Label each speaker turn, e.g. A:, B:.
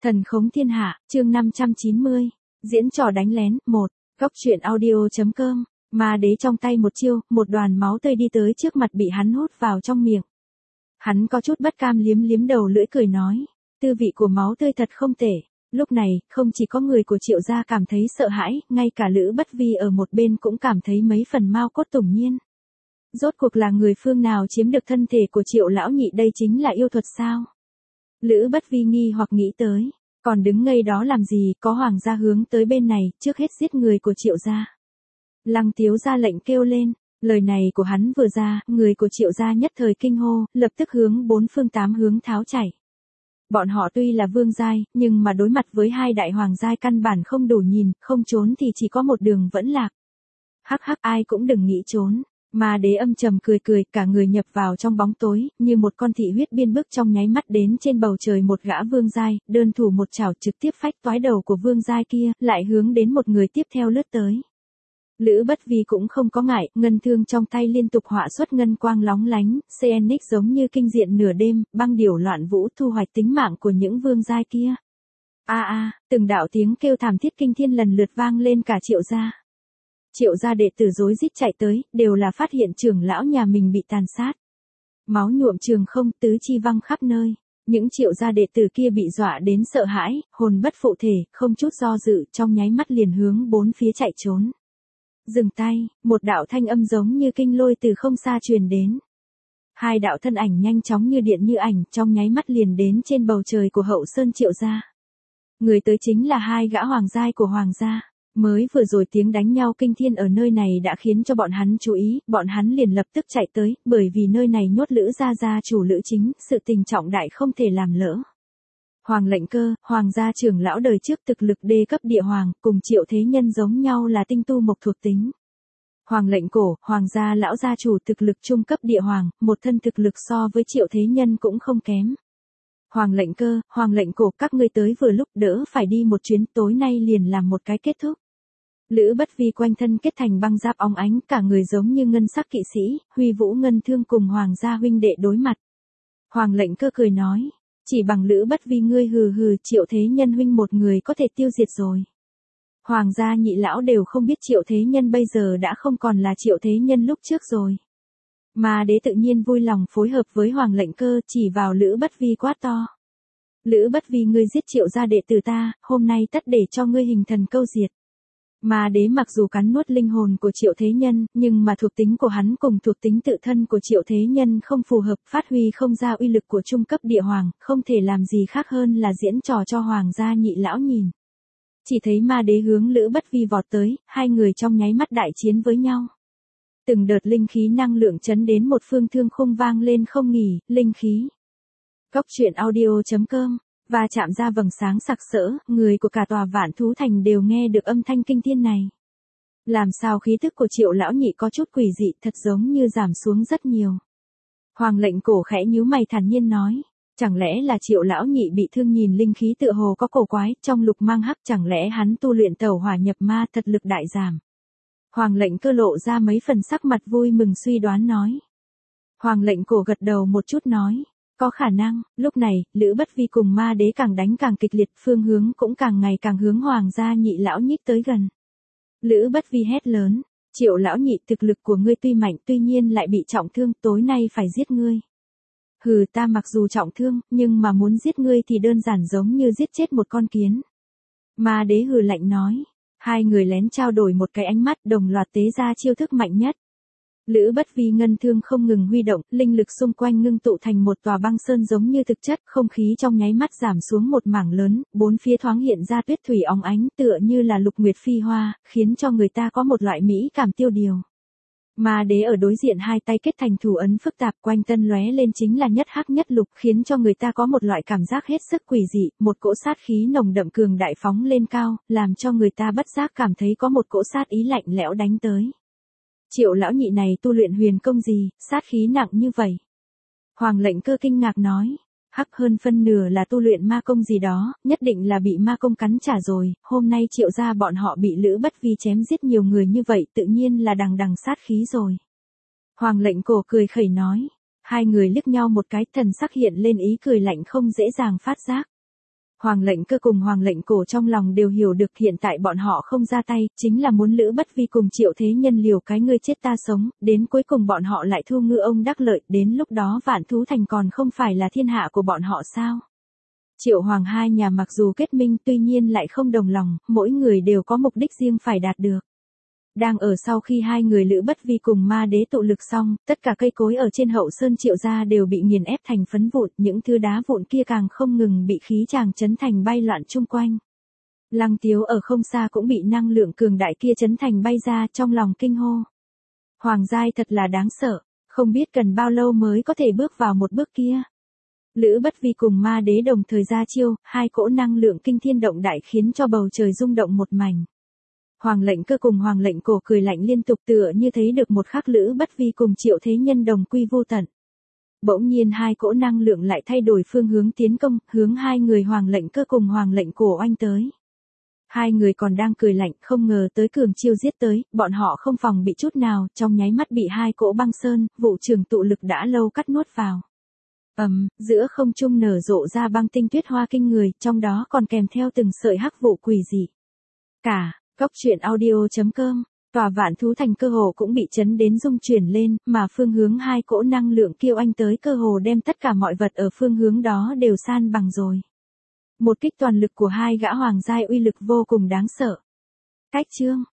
A: Thần khống thiên hạ, chương 590, diễn trò đánh lén, 1, góc truyện audio.com, ma đế trong tay một chiêu, một đoàn máu tươi đi tới trước mặt bị hắn hút vào trong miệng. Hắn có chút bất cam liếm liếm đầu lưỡi cười nói, tư vị của máu tươi thật không tệ. Lúc này, không chỉ có người của Triệu gia cảm thấy sợ hãi, ngay cả Lữ Bất Vi ở một bên cũng cảm thấy mấy phần mao cốt tủng nhiên. Rốt cuộc là người phương nào chiếm được thân thể của Triệu lão nhị, đây chính là yêu thuật sao? Lữ Bất Vi nghi hoặc nghĩ tới, còn đứng ngây đó làm gì, có hoàng gia hướng tới bên này, trước hết giết người của Triệu gia. Lăng Tiếu ra lệnh kêu lên, lời này của hắn vừa ra, người của Triệu gia nhất thời kinh hô, lập tức hướng bốn phương tám hướng tháo chạy. Bọn họ tuy là vương giai, nhưng mà đối mặt với hai đại hoàng giai căn bản không đủ nhìn, không trốn thì chỉ có một đường vẫn lạc. Hắc hắc, ai cũng đừng nghĩ trốn. Ma đế âm trầm cười cười, cả người nhập vào trong bóng tối, như một con thị huyết biên bước trong nháy mắt đến trên bầu trời một gã vương giai, đơn thủ một chảo trực tiếp phách toái đầu của vương giai kia, lại hướng đến một người tiếp theo lướt tới. Lữ Bất Vi cũng không có ngại, ngân thương trong tay liên tục họa xuất ngân quang lóng lánh, CNX giống như kinh diện nửa đêm, băng điểu loạn vũ thu hoạch tính mạng của những vương giai kia. Từng đạo tiếng kêu thảm thiết kinh thiên lần lượt vang lên cả Triệu gia. Triệu gia đệ tử rối rít chạy tới, đều là phát hiện trưởng lão nhà mình bị tàn sát. Máu nhuộm trường không, tứ chi văng khắp nơi. Những Triệu gia đệ tử kia bị dọa đến sợ hãi, hồn bất phụ thể, không chút do dự, trong nháy mắt liền hướng bốn phía chạy trốn. Dừng tay, một đạo thanh âm giống như kinh lôi từ không xa truyền đến. Hai đạo thân ảnh nhanh chóng như điện như ảnh, trong nháy mắt liền đến trên bầu trời của Hậu Sơn Triệu gia. Người tới chính là hai gã hoàng giai của hoàng gia. Mới vừa rồi tiếng đánh nhau kinh thiên ở nơi này đã khiến cho bọn hắn chú ý, bọn hắn liền lập tức chạy tới, bởi vì nơi này nhốt Lữ gia gia chủ Lữ Chính, sự tình trọng đại không thể làm lỡ. Hoàng Lệnh Cơ, hoàng gia trưởng lão đời trước thực lực đê cấp địa hoàng, cùng Triệu Thế Nhân giống nhau là tinh tu mộc thuộc tính. Hoàng Lệnh Cổ, hoàng gia lão gia chủ thực lực trung cấp địa hoàng, một thân thực lực so với Triệu Thế Nhân cũng không kém. Hoàng Lệnh Cơ, Hoàng Lệnh Cổ, các ngươi tới vừa lúc, đỡ phải đi một chuyến, tối nay liền làm một cái kết thúc. Lữ Bất Vi quanh thân kết thành băng giáp óng ánh, cả người giống như ngân sắc kỵ sĩ, huy vũ ngân thương cùng hoàng gia huynh đệ đối mặt. Hoàng Lệnh Cơ cười nói, chỉ bằng Lữ Bất Vi ngươi hừ hừ, Triệu Thế Nhân huynh một người có thể tiêu diệt rồi. Hoàng gia nhị lão đều không biết Triệu Thế Nhân bây giờ đã không còn là Triệu Thế Nhân lúc trước rồi. Mà đế tự nhiên vui lòng phối hợp với Hoàng Lệnh Cơ, chỉ vào Lữ Bất Vi quát to. Lữ Bất Vi ngươi giết Triệu gia đệ tử ta, hôm nay tất để cho ngươi hình thần câu diệt. Mà đế mặc dù cắn nuốt linh hồn của Triệu Thế Nhân, nhưng mà thuộc tính của hắn cùng thuộc tính tự thân của Triệu Thế Nhân không phù hợp, phát huy không ra uy lực của trung cấp địa hoàng, không thể làm gì khác hơn là diễn trò cho hoàng gia nhị lão nhìn. Chỉ thấy ma đế hướng Lữ Bất Vi vọt tới, hai người trong nháy mắt đại chiến với nhau. Từng đợt linh khí năng lượng chấn đến một phương thương khung vang lên không nghỉ, linh khí. Góc truyện audio.com, và chạm ra vầng sáng sặc sỡ, người của cả tòa Vạn Thú Thành đều nghe được âm thanh kinh thiên này. Làm sao khí tức của Triệu lão nhị có chút quỷ dị, thật giống như giảm xuống rất nhiều. Hoàng Lệnh Cổ khẽ nhíu mày thản nhiên nói, chẳng lẽ là Triệu lão nhị bị thương, nhìn linh khí tựa hồ có cổ quái, trong lục mang hắc, chẳng lẽ hắn tu luyện tẩu hỏa nhập ma, thật lực đại giảm. Hoàng Lệnh Cơ lộ ra mấy phần sắc mặt vui mừng suy đoán nói. Hoàng Lệnh Cổ gật đầu một chút nói, có khả năng. Lúc này, Lữ Bất Vi cùng ma đế càng đánh càng kịch liệt, phương hướng cũng càng ngày càng hướng hoàng gia nhị lão nhích tới gần. Lữ Bất Vi hét lớn, Triệu lão nhị, thực lực của ngươi tuy mạnh, tuy nhiên lại bị trọng thương, tối nay phải giết ngươi. Hừ, ta mặc dù trọng thương, nhưng mà muốn giết ngươi thì đơn giản giống như giết chết một con kiến. Ma đế hừ lạnh nói. Hai người lén trao đổi một cái ánh mắt, đồng loạt tế ra chiêu thức mạnh nhất. Lữ Bất Vi ngân thương không ngừng huy động, linh lực xung quanh ngưng tụ thành một tòa băng sơn giống như thực chất, không khí trong nháy mắt giảm xuống một mảng lớn, bốn phía thoáng hiện ra tuyết thủy óng ánh, tựa như là lục nguyệt phi hoa, khiến cho người ta có một loại mỹ cảm tiêu điều. Ma đế ở đối diện hai tay kết thành thủ ấn phức tạp, quanh thân lóe lên chính là nhất hắc nhất lục, khiến cho người ta có một loại cảm giác hết sức quỷ dị, một cỗ sát khí nồng đậm cường đại phóng lên cao, làm cho người ta bất giác cảm thấy có một cỗ sát ý lạnh lẽo đánh tới. Triệu lão nhị này tu luyện huyền công gì, sát khí nặng như vậy? Hoàng Lệnh Cơ kinh ngạc nói, hắc, hơn phân nửa là tu luyện ma công gì đó, nhất định là bị ma công cắn trả rồi, hôm nay Triệu gia bọn họ bị Lữ Bất Vi chém giết nhiều người như vậy, tự nhiên là đằng đằng sát khí rồi. Hoàng Lệnh Cổ cười khẩy nói, hai người liếc nhau một cái, thần sắc hiện lên ý cười lạnh không dễ dàng phát giác. Hoàng lệnh cơ cùng Hoàng lệnh cổ trong lòng đều hiểu được hiện tại bọn họ không ra tay, chính là muốn Lữ Bất Vi cùng Triệu Thế Nhân liều cái ngươi chết ta sống, đến cuối cùng bọn họ lại thu ngư ông đắc lợi, đến lúc đó Vạn Thú Thành còn không phải là thiên hạ của bọn họ sao? Triệu Hoàng hai nhà mặc dù kết minh tuy nhiên lại không đồng lòng, mỗi người đều có mục đích riêng phải đạt được. Đang ở sau khi hai người Lữ Bất Vi cùng Ma Đế tụ lực xong, tất cả cây cối ở trên hậu sơn Triệu gia đều bị nghiền ép thành phấn vụn, những thứ đá vụn kia càng không ngừng bị khí tràng chấn thành bay loạn chung quanh. Lăng Tiếu ở không xa cũng bị năng lượng cường đại kia chấn thành bay ra, trong lòng kinh hô. Hoàng giai thật là đáng sợ, không biết cần bao lâu mới có thể bước vào một bước kia. Lữ Bất Vi cùng Ma Đế đồng thời ra chiêu, hai cỗ năng lượng kinh thiên động đại khiến cho bầu trời rung động một mảnh. Hoàng lệnh cơ cùng Hoàng lệnh cổ cười lạnh liên tục tựa như thấy được một khắc Lữ Bất Vi cùng Triệu Thế Nhân đồng quy vô tận. Bỗng nhiên hai cỗ năng lượng lại thay đổi phương hướng tiến công, hướng hai người Hoàng lệnh cơ cùng Hoàng lệnh cổ oanh tới. Hai người còn đang cười lạnh, không ngờ tới cường chiêu giết tới, bọn họ không phòng bị chút nào, trong nháy mắt bị hai cỗ băng sơn, vụ trường tụ lực đã lâu cắt nuốt vào. Giữa không trung nở rộ ra băng tinh tuyết hoa kinh người, trong đó còn kèm theo từng sợi hắc vụ quỷ dị. Cốc truyện audio.com, tòa Vạn Thú Thành cơ hồ cũng bị chấn đến rung chuyển lên, mà phương hướng hai cỗ năng lượng kia oanh tới cơ hồ đem tất cả mọi vật ở phương hướng đó đều san bằng rồi. Một kích toàn lực của hai gã hoàng giai uy lực vô cùng đáng sợ. Cách chương